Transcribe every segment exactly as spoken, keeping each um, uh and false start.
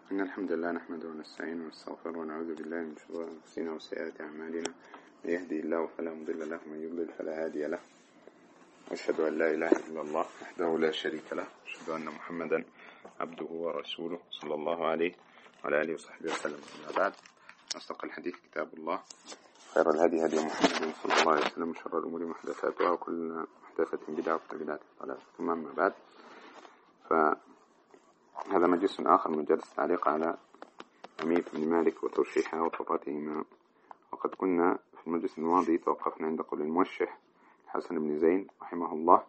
إن الحمد لله نحمده ونستعينه ونستغفره ونعوذ بالله من شرور أنفسنا وسيئات أعمالنا. من يهدي الله فلا مضل له ومن يضلل فلا هادي له. أشهد أن لا إله إلا الله وحده لا شريك له، أشهد أن محمدا عبده ورسوله صلى الله عليه وعلى آله وصحبه وسلم. أما بعد، أصدق الحديث كتاب الله، خير الهدي هدي محمد صلى الله عليه وسلم، وشر الأمور محدثاتها وكل محدثة بدعة وكل بدعة ضلالة. ثم أما بعد، فهذا مجلس آخر من مجالس التعليق على أمير بن مالك وترشيحها وطراتهما. وقد كنا في المجلس الماضي توقفنا عند قول الموشح الحسن بن زين رحمه الله: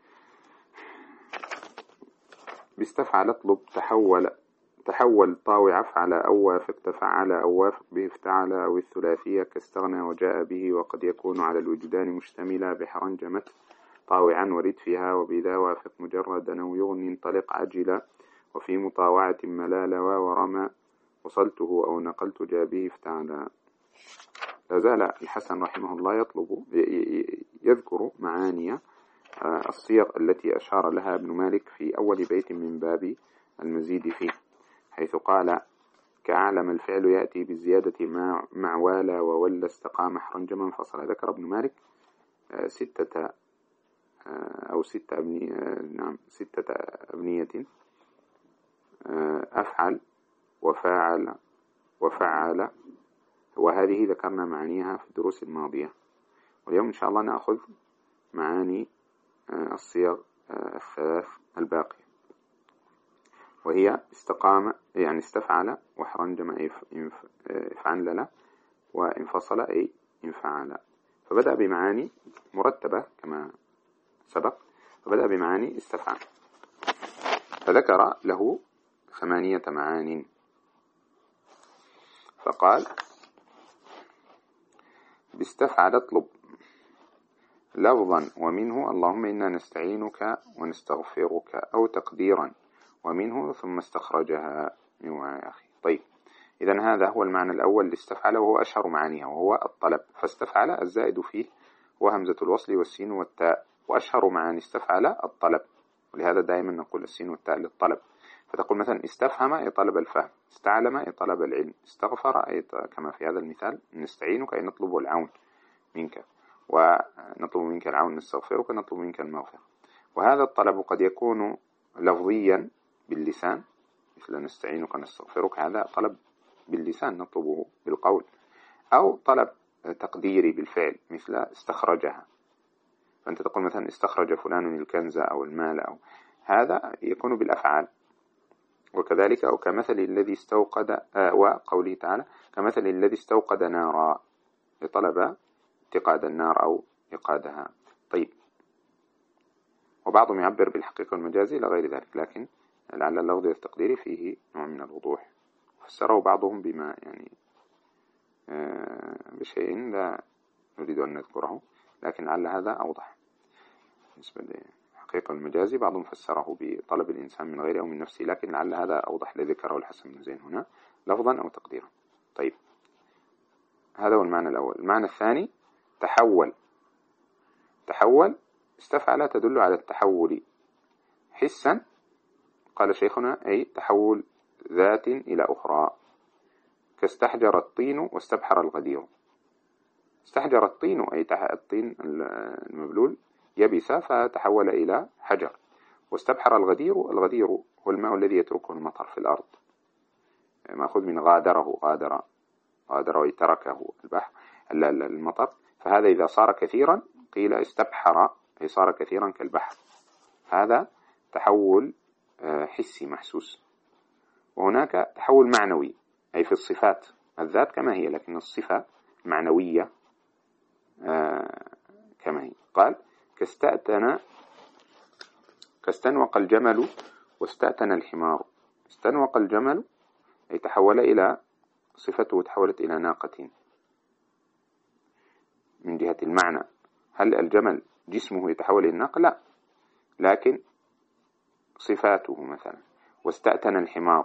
باستفعل اطلب تحول تحول طاوع افعل أو وافق تفعل أو وافق به افتعل أو الثلاثية كاستغنى وجاء به، وقد يكون على الوجدان مشتملا بحرنجمت طاوعا ورد فيها، وبذا وافق مجردا أو يغني انطلق عجلا، وفي مطاوعة ملال ورمى وصلته أو نقلت جاء به افتعل. لا زال الحسن رحمه الله يطلب يذكر معاني الصيغ التي أشار لها ابن مالك في أول بيت من باب المزيد فيه، حيث قال: كأعلم الفعل يأتي بالزيادة مع والا وولى استقام حرنجما فصل. ذكر ابن مالك ستة أو ستة أبنية نعم ستة أبنية: أفعل وفاعل وفعل، وهذه ذكرنا معانيها في الدروس الماضية. واليوم إن شاء الله نأخذ معاني الصيغ الثلاث الباقية، وهي استقام يعني استفعل، وحرنجم أي فعلل، وانفصل أي انفعل. فبدأ بمعاني مرتبة كما سبق، فبدأ بمعاني استفعل، فذكر له ثمانية معان. فقال: باستفعل اطلب لفظا ومنه اللهم إنا نستعينك ونستغفرك، أو تقديرا ومنه ثم استخرجها من وعي أخي. طيب، إذن هذا هو المعنى الأول لاستفعل، وهو أشهر معانيها، وهو الطلب. فاستفعل الزائد فيه وهمزة الوصل والسين والتاء، وأشهر معاني استفعل الطلب، ولهذا دائما نقول السين والتاء للطلب. فتقول مثلا استفهم أي طلب الفهم، استعلم أي طلب العلم، استغفر أي كما في هذا المثال نستعينك أي نطلب العون منك، ونطلب منك العون نستغفرك نطلب منك المغفرة. وهذا الطلب قد يكون لفظيا باللسان، مثل نستعينك نستغفرك، هذا طلب باللسان نطلبه بالقول، أو طلب تقديري بالفعل مثل استخرجها، فأنت تقول مثلا استخرج فلان الكنز أو المال، أو هذا يكون بالأفعال. وكذلك أو كمثل الذي استوقد آه وقوله تعالى: كمثل الذي استوقد نارا، لطلب اتقاد النار أو إيقادها. طيب، وبعضهم يعبر بالحقيقة والمجازي إلى غير ذلك، لكن لعل اللفظ التقديري فيه نوع من الوضوح، فسره بعضهم بما يعني آه بشيء لا نريد أن نذكره، لكن لعل هذا أوضح. بالنسبة للحقيقة والمجازي بعضهم فسره بطلب الإنسان من غيره أو من نفسه، لكن لعل هذا أوضح لذكره الحسن بن زين هنا لفظا أو تقديرا. طيب، هذا هو المعنى الأول. المعنى الثاني تحول. تحول استفعل تدل على التحول حسا، قال شيخنا، أي تحول ذات إلى أخرى، كاستحجر الطين واستبحر الغدير. استحجر الطين أي الطين المبلول يبس فتحول إلى حجر، واستبحر الغدير، الغدير هو الماء الذي يتركه المطر في الأرض، مأخذ من غادره، غادر غادر وتركه البحر المطر، فهذا إذا صار كثيرا قيل استبحر أي صار كثيرا كالبحر. هذا تحول حسي محسوس. وهناك تحول معنوي أي في الصفات، الذات كما هي لكن الصفة معنوية كما هي. قال: كاستأتن كاستنوق الجمل واستأتن الحمار. استنوق الجمل أي تحول إلى صفته، تحولت إلى ناقة من جهة المعنى. هل الجمل جسمه يتحول إلى الناقة؟ لا، لكن صفاته مثلا. واستأتن الحمار،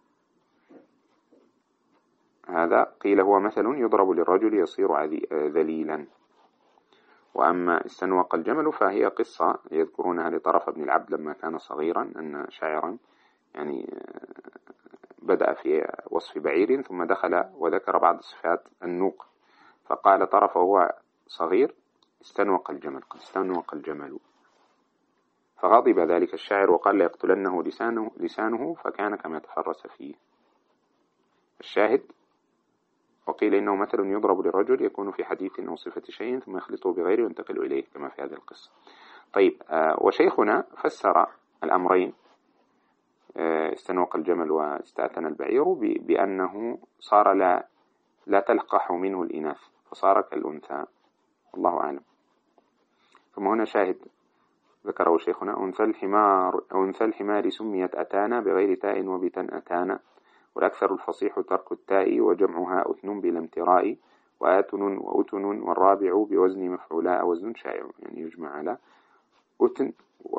هذا قيل هو مثل يضرب للرجل يصير ذليلا. وأما استنوق الجمل فهي قصة يذكرونها لطرف بن العبد لما كان صغيرا، أن شاعرا يعني بدأ في وصف بعير ثم دخل وذكر بعض صفات النوق، فقال طرف وهو صغير استنوق الجمل، قد استنوق الجمل، فغضب ذلك الشاعر وقال ليقتلنه لسانه, لسانه فكان كما تفرس فيه. الشاهد: وقيل إنه مثل يضرب للرجل يكون في حديث أو صفة شيء ثم يخلطه بغيره وينتقل إليه كما في هذه القصة. طيب، آه وشيخنا فسر الأمرين آه استنوق الجمل واستأتن البعير بأنه صار لا, لا تلقح منه الإناث فصار كالأنثى، الله أعلم. ثم هنا شاهد ذكره شيخنا: أنثى الحمار أنثى الحمار سميت أتانا بغير تاء وبتن أتانا، والأكثر الفصيح ترك التاء وجمعها أثن بلا امتراء، وآتن وأتن والرابع بوزن مفعولاء وزن شائع، يعني يجمع على أتن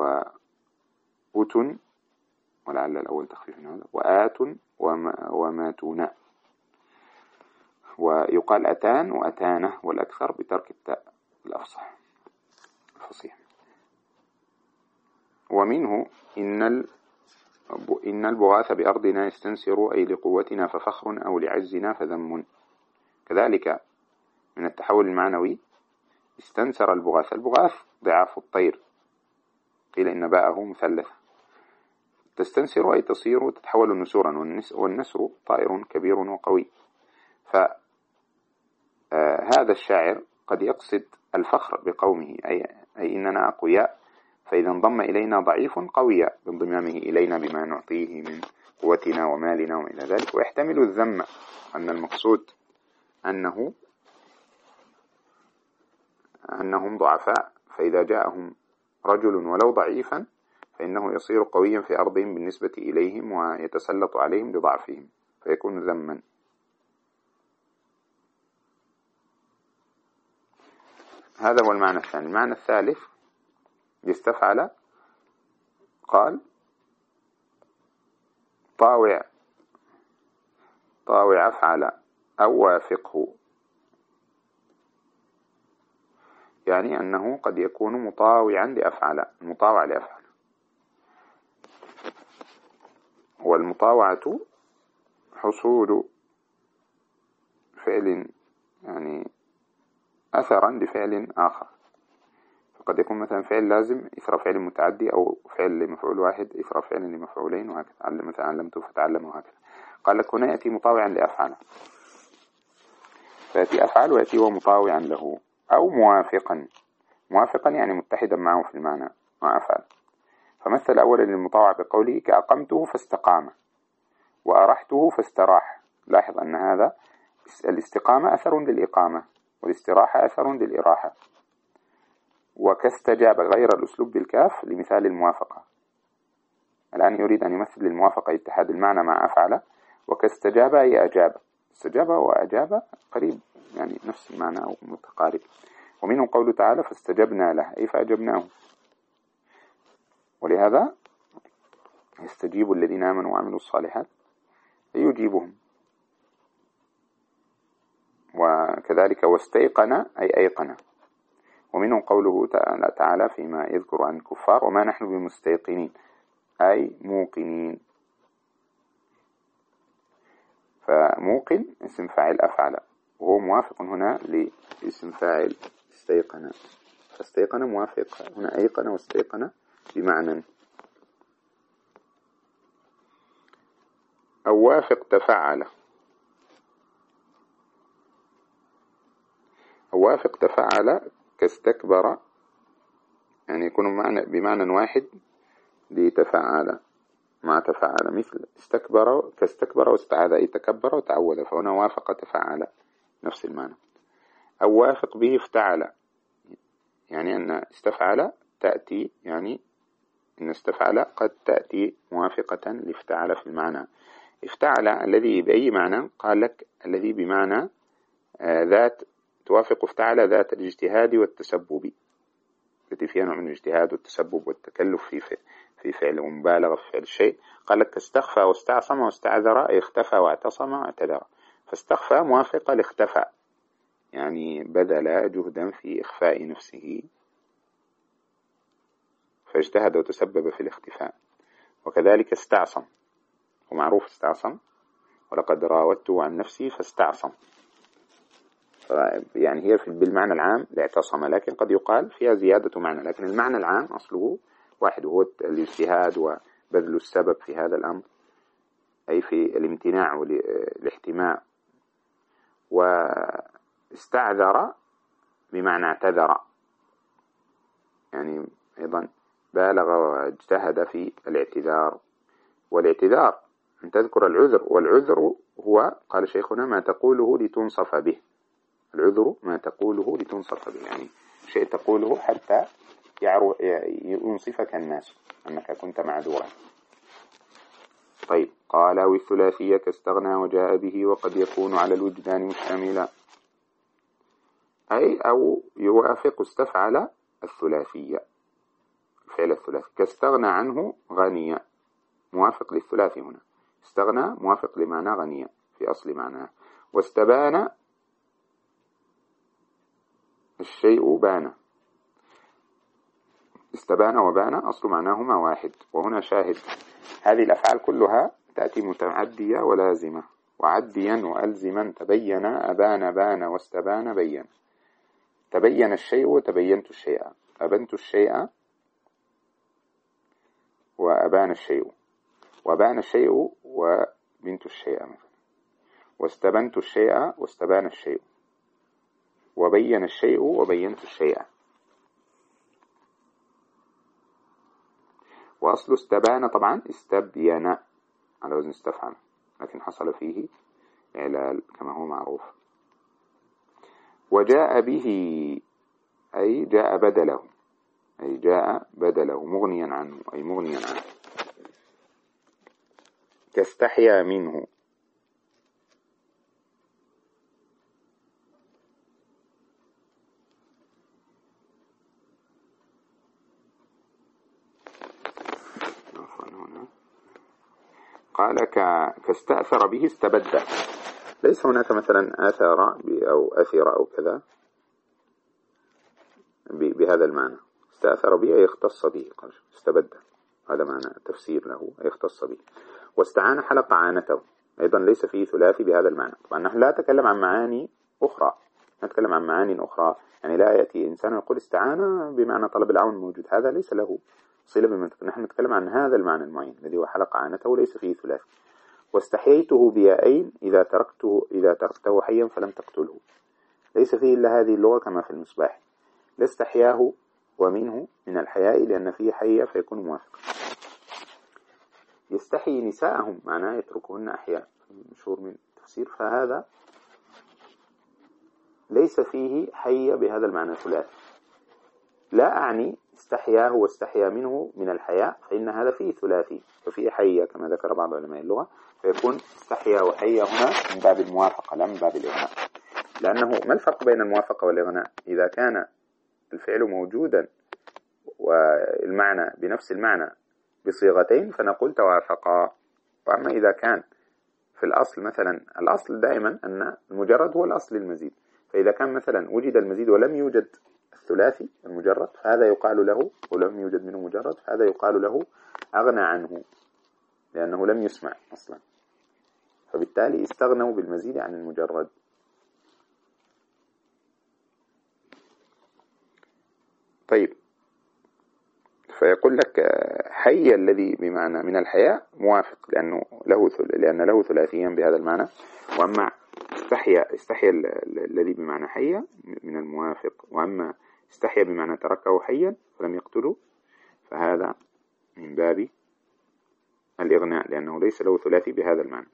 وأتن، ولعل الأول تخفيف هذا، وآت وماتون، ويقال أتان وأتانة، والأكثر بترك التاء الأفصح الفصيح. ومنه إن إن البغاث بأرضنا يستنسر أي لقوتنا ففخر أو لعزنا فذم. كذلك من التحول المعنوي استنسر البغاث، البغاث ضعاف الطير، قيل إن باءه مثلث، تستنسر أي تصير تتحول نسورا، والنسر طائر كبير وقوي. فهذا الشاعر قد يقصد الفخر بقومه، أي, أي إننا أقوياء، فإذا انضم إلينا ضعيف قوي بانضمامه إلينا بما نعطيه من قوتنا ومالنا وإلى ذلك، ويحتمل الذم أن المقصود أنه أنهم ضعفاء، فإذا جاءهم رجل ولو ضعيفا فإنه يصير قويا في أرضهم بالنسبة إليهم ويتسلط عليهم لضعفهم فيكون ذما. هذا هو المعنى الثاني. المعنى الثالث يستفعل، قال طاوع طاوع أفعل أو وافقه، يعني أنه قد يكون مطاوعا لأفعل، المطاوع لأفعل. والمطاوعة حصول فعل يعني أثرا لفعل آخر، فقد يكون مثلا فعل لازم إثر فعل متعدي، أو فعل لمفعول واحد إثر فعل لمفعولين، وهكذا. مثلا علمته فتعلم، وهكذا. قال لك هنا يأتي مطاوعا لأفعل، فيأتي أفعل ويأتي ومطاوعا له، أو موافقا. موافقا يعني متحدا معه في المعنى مع أفعل. فمثل أولا للمطاوع بقوله كأقمته فاستقام وأرحته فاستراح. لاحظ أن هذا الاستقامة أثر للإقامة، والاستراحة أثر للإراحة. وكاستجاب غير الأسلوب بالكاف لمثال الموافقة. الآن يريد أن يمثل الموافقة اتحاد المعنى مع أفعل، وكاستجاب أي أجاب، استجاب وأجاب قريب، يعني نفس المعنى أو متقارب. ومنه قوله تعالى فاستجبنا له، أي فأجبناه. ولهذا يستجيب الذين آمنوا وعملوا الصالحات يجيبهم. وكذلك واستيقن أي أيقن. ومنهم قوله تعالى فيما يذكر عن الكفار وما نحن بمستيقنين أي موقنين. فموقن اسم فاعل أفعل، وهو موافق هنا لاسم فاعل استيقن، فاستيقن موافق هنا، أيقن واستيقن بمعنى. أو وافق تفعل، أو وافق تفعل كاستكبر، يعني يكون معنى بمعنى واحد لتفعل مع تفعل، مثل استكبر كاستكبر واستعاذ، أي تكبر وتعوذ، فهنا وافق تفعل نفس المعنى. أو وافق به افتعل، يعني أن استفعل تأتي، يعني أن استفعل قد تأتي موافقة لافتعل في المعنى. افتعل الذي بأي معنى؟ قال لك الذي بمعنى آه ذات، توافق افتعل ذات الاجتهاد والتسبب، التي فيها نوع من الاجتهاد والتسبب والتكلف في في فعل ومبالغة في فعل الشيء. قال لك استخفى واستعصم واستعذر، أي اختفى واعتصم واعتذر. فاستخفى موافقة لاختفى، يعني بذل جهدا في إخفاء نفسه فاجتهد وتسبب في الاختفاء. وكذلك استعصم، ومعروف استعصم ولقد راودته عن نفسي فاستعصم. يعني هي بالمعنى العام لاعتصم، لكن قد يقال فيها زيادة معنى، لكن المعنى العام أصله واحد، وهو الاجتهاد وبذل السبب في هذا الأمر، أي في الامتناع والاحتماء. واستعذر بمعنى اعتذر، يعني أيضا بالغ واجتهد في الاعتذار. والاعتذار أن تذكر العذر، والعذر هو قال شيخنا ما تقوله لتنصف به. العذر ما تقوله لتنصف به، يعني شيء تقوله حتى ينصفك الناس أنك كنت معذورا. طيب قال والثلاثية كاستغنى وجاء به، وقد يكون على الوجدان مشتملا، أي أو يوافق استفعل الثلاثية، الفعل الثلاثي. كاستغنى عنه غنية، موافق للثلاثي هنا. استغنى موافق لمعنى غنية في أصل معناه. واستبان الشيء بان، استبان وبان أصل معناهما واحد. وهنا شاهد، هذه الأفعال كلها تأتي متعدية ولازمة، وعديا وألزما. تبين أبان بان واستبان بين. تبين الشيء وتبينت الشيء، أبنت الشيء وأبان الشيء، وأبان الشيء وبنت الشيء مثلا. واستبنت الشيء واستبان الشيء، وبين الشيء وبينت الشيء. وأصل استبان طبعا استبين على وزن استفعل، لكن حصل فيه إعلال كما هو معروف. وجاء به أي جاء بدله، أي جاء بدله مغنيا عنه، أي مغنيا عنه. كاستحيا منه، قال كاستأثر به استبد. ليس هناك مثلا آثار أو أثر أو كذا بهذا المعنى. استأثر به أي اختص به، قال استبد، هذا معنى تفسير له، أي اختص به. واستعان حلق عانته، أيضا ليس فيه ثلاثي بهذا المعنى. طبعا نحن لا نتكلم عن معاني أخرى، نتكلم عن معاني أخرى، يعني لا يأتي إنسان ويقول استعان بمعنى طلب العون موجود، هذا ليس له صلة بمنطق. نحن نتكلم عن هذا المعنى المعين الذي هو حلق عانته، ليس فيه ثلاثي. واستحييته بيائين إذا تركته إذا تركته حيا فلم تقتله، ليس فيه إلا هذه اللغة كما في المصباح. لاستحياه ومنه من الحياء لأن فيه حية فيكون موافقا. يستحيي نساءهم معناه يتركهن أحياء، مشهور من تفسير، فهذا ليس فيه حية بهذا المعنى ثلاثي. لا أعني استحياه واستحيا منه من الحياء، فإن هذا فيه ثلاثي ففيه حية كما ذكر بعض علماء اللغة، فيكون استحيا وحيا هنا من باب الموافقة لا من باب الإغناء. لأنه ما الفرق بين الموافقة والإغناء؟ إذا كان الفعل موجودا والمعنى بنفس المعنى بصيغتين فنقول توافقا. وأما إذا كان في الأصل مثلا، الأصل دائما أن المجرد هو الأصل للمزيد، فإذا كان مثلا وجد المزيد ولم يوجد الثلاثي المجرد فهذا يقال له، ولم يوجد منه مجرد فهذا يقال له أغنى عنه، لأنه لم يسمع أصلا، فبالتالي استغنوا بالمزيد عن المجرد. طيب، فيقول لك حي الذي بمعنى من الحياء موافق لأنه له لأن له ثلاثيا بهذا المعنى. وأما استحيا استحيا الذي بمعنى حيا من الموافق، وأما استحيا بمعنى تركه حيا فلم يقتله فهذا من باب الإغناء لأنه ليس له ثلاثي بهذا المعنى.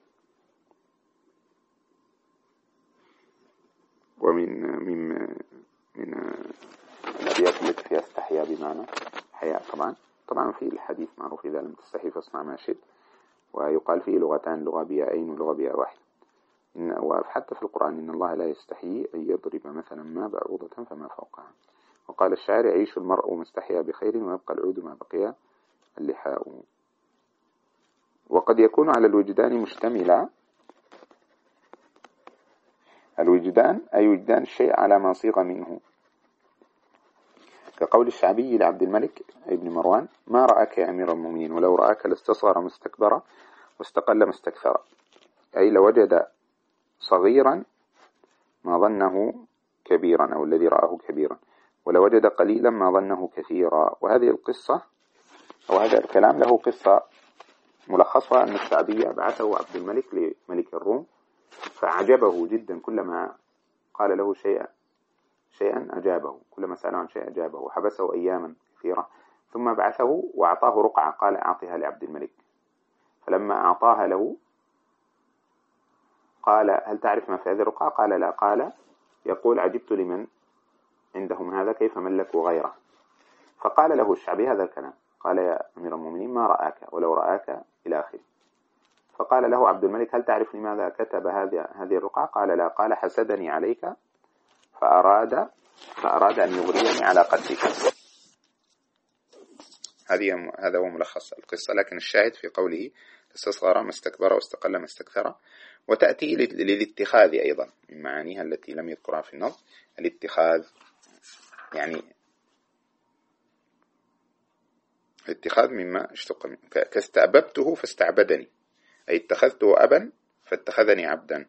ومن من من الأبيات التي فيها استحيا بمعنى حياء طبعا طبعا في الحديث معروف إذا لم تستحي فاصنع ما شئت، ويقال فيه لغتان، لغة بيائين ولغة بياء واحد. وحتى في القرآن إن الله لا يستحيي أن يضرب مثلا ما بعوضة فما فوقها. وقال الشاعر يعيش المرء مستحيا بخير ويبقى العود ما بقي اللحاء. وقد يكون على الوجدان مشتملا. الوجدان أي وجدان الشيء على ما صيغ منه، كقول الشعبي لعبد الملك ابن مروان ما رأك يا أمير المؤمنين ولو رأك لاستصغر ما استكبر واستقل ما استكثر. أي لوجد صغيرا ما ظنه كبيرا أو الذي رآه كبيرا، ولوجد قليلا ما ظنه كثيرا. وهذه القصة أو هذا الكلام له قصة ملخصها أن الشعبي بعثه عبد الملك لملك الروم، فأعجبه جدا، كلما قال له شيئا شيئا أجابه، كلما سأله عن شيء أجابه، وحبسه أياما كثيرة، ثم بعثه وأعطاه رقعة قال أعطها لعبد الملك. فلما أعطاها له قال هل تعرف ما في هذه الرقعة؟ قال لا. قال يقول عجبت لمن عندهم هذا كيف ملكوا غيره. فقال له الشعبي هذا الكلام، قال يا أمير المؤمنين ما رآك ولو رآك إلى آخره. فقال له عبد الملك هل تعرف لماذا كتب هذه هذه الرقعة؟ قال لا. قال حسدني عليك فأراد فأراد أن يغريني على قتلك. هذه هذا هو ملخص القصة، لكن الشاهد في قوله استصغر ما استكبر واستقل ما استكثر. وتأتي للاتخاذ أيضا من معانيها التي لم يذكرها في النظم، الاتخاذ يعني الاتخاذ مما اشتق منه، كاستأببته فاستعبدني، أي اتخذته أبا فاتخذني عبدا.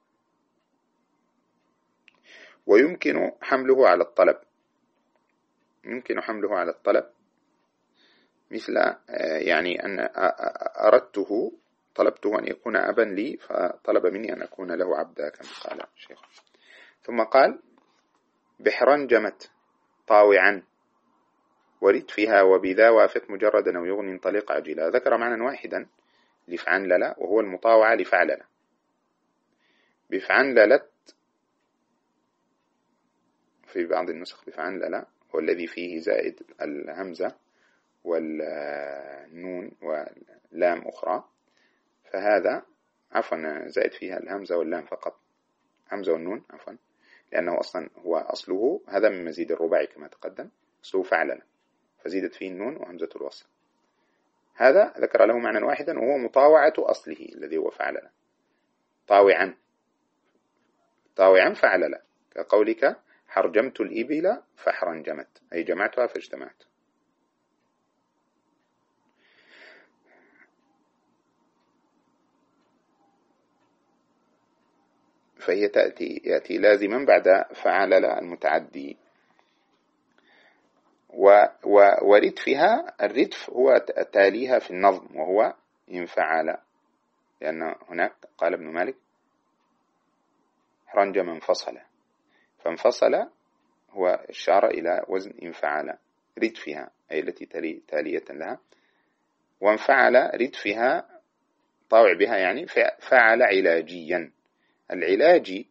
ويمكن حمله على الطلب، يمكن حمله على الطلب مثل يعني أن أردته طلبته أن يكون أبا لي فطلب مني أن أكون له عبدا كما قال الشيخ. ثم قال بحرنجمت طاوعا ورد فيها وبذا وافق مجردا أو يغني انطلق عجلا. ذكر معنى واحدا لفعنلل وهو المطاوعة لفعلل. بفعنللت في بعض النسخ بفعنلل هو الذي فيه زائد الهمزة والنون واللام أخرى، فهذا عفوا زائد فيها الهمزة واللام فقط، همزة والنون عفوا، لأنه أصلا هو أصله هذا من مزيد الرباعي كما تقدم، أصله فعلل فزيدت فيه النون وهمزة الوصل. هذا ذكر له معنى واحدا وهو مطاوعة أصله الذي هو فعلل، طاوعا طاوعا فعلل، كقولك حرجمت الإبل فحرنجمت، أي جمعتها فاجتمعت. فهي تأتي يأتي لازما بعد فعلل المتعدي. وردفها الردف هو تاليها في النظم وهو انفعل، لأن هناك قال ابن مالك حرنجم انفصل، فانفصل هو إشارة إلى وزن انفعل ردفها أي التي تلي تالية لها، وانفعل ردفها طاوع بها يعني فعل علاجيا. العلاجي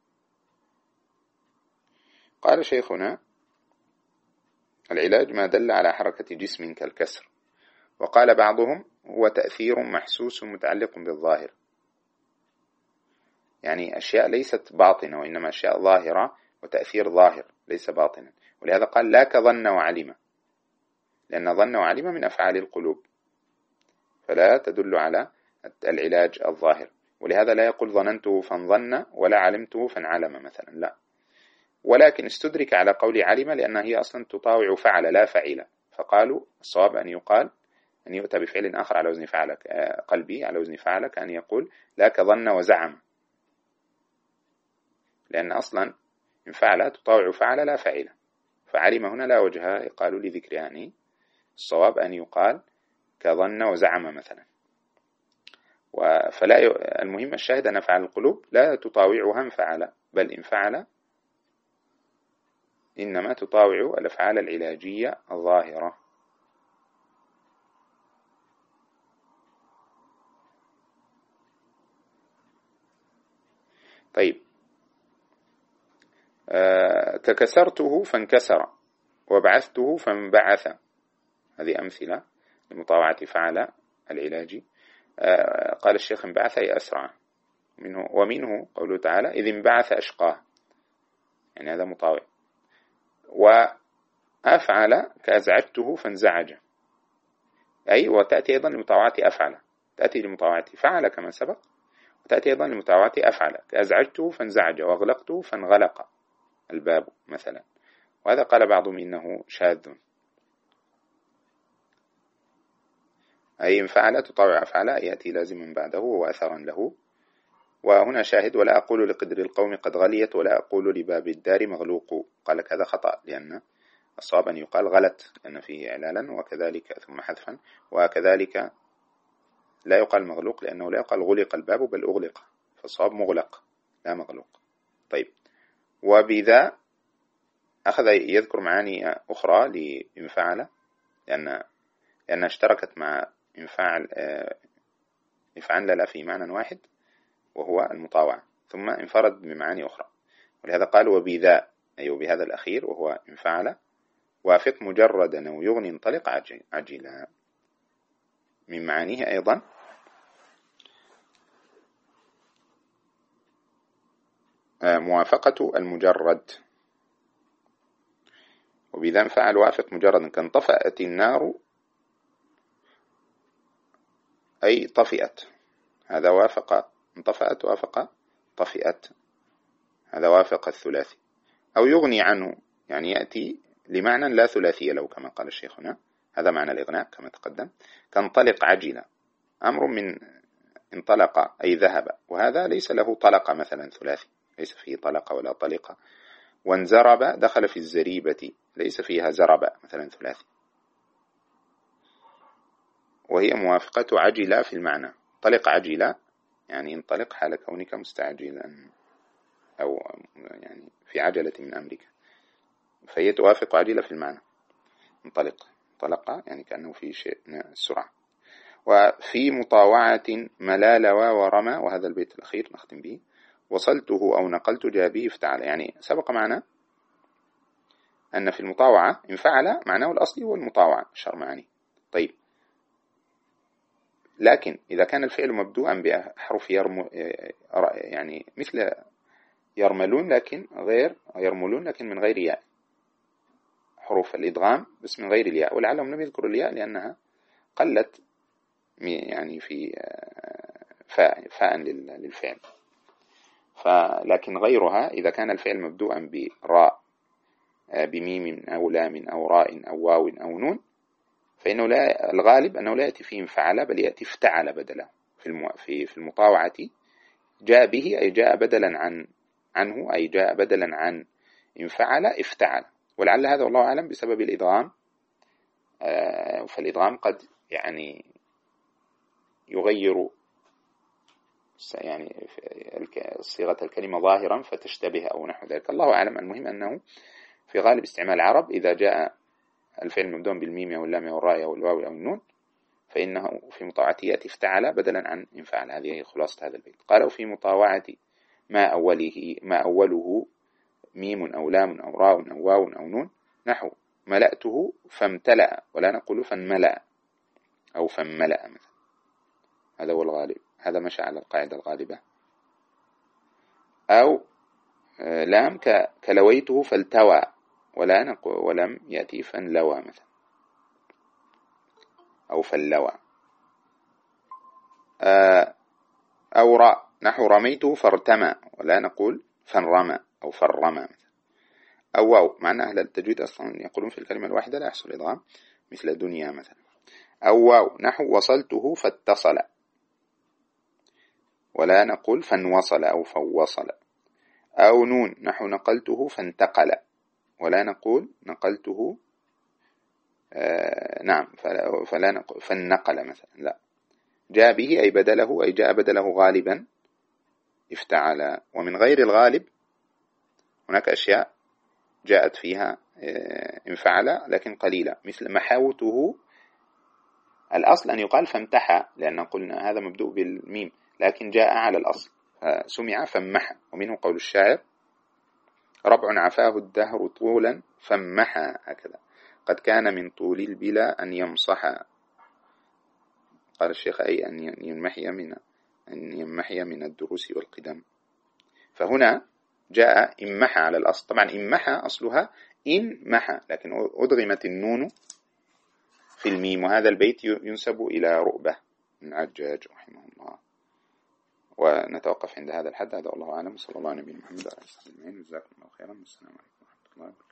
قال شيخنا العلاج ما دل على حركة جسم كالكسر، وقال بعضهم هو تأثير محسوس متعلق بالظاهر، يعني أشياء ليست باطنة وإنما أشياء ظاهرة وتأثير ظاهر ليس باطنا. ولهذا قال لا كظن وعلم، لأن ظن وعلم من أفعال القلوب فلا تدل على العلاج الظاهر. ولهذا لا يقول ظننته فانظن ولا علمته فانعلم مثلا، لا، ولكن استدرك على قول علم لأنها هي أصلا تطاوع فعل لا فعل، فقالوا الصواب أن يقال أن يؤتى بفعل آخر على وزن فعلك قلبي على وزن فعلك، أن يقول لا كظن وزعم، لأن أصلا إن فعل تطاوع فعل لا فعل، فعلم هنا لا وجه قالوا لذكر يعني الصواب أن يقال كظن وزعم مثلا. فلا ي... المهم الشاهد أن أفعال القلوب لا تطاوعها انفعل، بل إن فعل إنما تطاوع الأفعال العلاجية الظاهرة. طيب آه ككسرته فانكسر وبعثته فانبعث، هذه أمثلة لمطاوعة فعل العلاجي. آه قال الشيخ انبعث أي أسرع منه، ومنه قوله تعالى إذ انبعث أشقاه، يعني هذا مطاوع. وأفعل كأزعجته فانزعج، أي وتأتي أيضا لمطاوعة أفعل، تأتي لمطاوعة فعل كما سبق، وتأتي أيضا لمطاوعة أفعل كأزعجته فانزعج وأغلقته فانغلق الباب مثلا. وهذا قال بعضهم إنه شاذ، أي إن فعل تطاوع أفعل يأتي لازما بعده وأثرا له وهنا شاهد: ولا أقول لقدر القوم قد غليت ولا أقول لباب الدار مغلوق. قال لك هذا خطأ، لأن الصواب أن يقال غلت لأن فيه إعلالا وكذلك ثم حذفا، وكذلك لا يقال مغلوق لأنه لا يقال غلق الباب بل أغلق، فالصواب مغلق لا مغلوق. طيب، وبذا أخذ يذكر معاني أخرى لإنفعل، لأن لأنها اشتركت مع إنفعل إفعل في معنى واحد وهو المطاوعة، ثم انفرد بمعاني أخرى، ولهذا قال وبذا، أي وبهذا الأخير وهو انفعل، وافق مجردا أو يغني انطلق عجلا. من معانيه أيضا موافقة المجرد، وبذا انفعل وافق مجردا كانطفأت النار أي طفئت، هذا وافق انطفأت وافق طفئت، هذا وافق الثلاثي. أو يغني عنه يعني يأتي لمعنى لا ثلاثي له كما قال الشيخ هنا، هذا معنى الإغناء كما تقدم. كانطلق عجلا، أمر من انطلق أي ذهب، وهذا ليس له طلق مثلا ثلاثي، ليس فيه طلق ولا طلق. وانزرب دخل في الزريبة، ليس فيها زرب مثلا ثلاثي، وهي موافقة عجلة في المعنى. طلق عجلة يعني انطلق حال كونك مستعجلا أو يعني في عجلة من أمرك، فهي توافق عجلة في المعنى. انطلق طلق يعني كأنه في شيء السرعة. وفي مطاوعة ملال ورمى، وهذا البيت الأخير نختم به: وصلته أو نقلت جاء به افتعل. يعني سبق معنا أن في المطاوعة انفعل معناه الأصلي هو المطاوعة شر معاني. طيب، لكن إذا كان الفعل مبدوءا بحرف يرم يعني مثل يرملون لكن غير يرملون لكن من غير ياء، حروف الإدغام بس من غير الياء، ولعلهم لم يذكروا الياء لأنها قلت يعني في فاء, فاء للفعل. فلكن غيرها إذا كان الفعل مبدوءا براء بميم أو لام أو راء أو واو أو نون، فإنه لا الغالب أنه لا يأتي فيه انفعل بل يأتي افتعل بدله. في في المطاوعة جاء به أي جاء بدلا عن عنه، أي جاء بدلا عن انفعل افتعل، ولعل هذا والله أعلم بسبب الإدغام. فالإدغام قد يعني يغير يعني صيغة الكلمة ظاهرا فتشتبه أو نحو ذلك، الله أعلم. المهم أنه في غالب استعمال العرب إذا جاء الفعل مبدون بالميم أو اللام أو الراء أو الواو أو النون فإنه في مطاوعته يأتي افتعل بدلا عن انفعل. هذه خلاصة هذا البيت. قالوا في مطاوعة ما أوله ما أوله ميم أو لام أو راء أو واو أو نون، نحو ملأته فامتلأ، ولا نقول فانملأ أو فانملأ مثلا، هذا هو الغالب، هذا مشى على القاعدة الغالبة. أو لام كلويته فالتوى، ولا نقول ولم يأتي فانلوى مثلا أو فاللوى. أو راء نحو رميته فارتمى، ولا نقول فانرمى أو فرمى مثلا. أو واو، معنى أهل التجويد أصلا يقولون في الكلمة الواحدة لا يحصل إدغام مثل دنيا مثلا. أو واو نحو وصلته فاتصل، ولا نقول فانوصل أو فوصل. أو نون نحو نقلته فانتقل، ولا نقول نقلته آه نعم فلا, فلا نقول فالنقل مثلا، لا. جاء به أي بدله، أي جاء بدله غالبا افتعل. ومن غير الغالب هناك أشياء جاءت فيها انفعل لكن قليلة، مثل محاوته الأصل أن يقال فامتحى، لأن قلنا هذا مبدوء بالميم، لكن جاء على الأصل فسمع فامحى. ومنه قول الشاعر: ربع عفاه الدهر طولا فامحى، هكذا قد كان من طول البلا أن يمصح. قال الشيخ أي أن ينمحي من أن ينمحي من الدروس والقدم. فهنا جاء إمحى على الأصل. طبعا إمحى أصلها إن محى، لكن أدغمت النون في الميم، وهذا البيت ينسب إلى رؤبة من عجاج رحمه الله. ونتوقف عند هذا الحد. هذا الله أعلم، صلى الله عليه وسلم محمد وعلى آله وصحبه أجمعين. جزاكم الله خيرا، والسلام عليكم ورحمة الله وبركاته.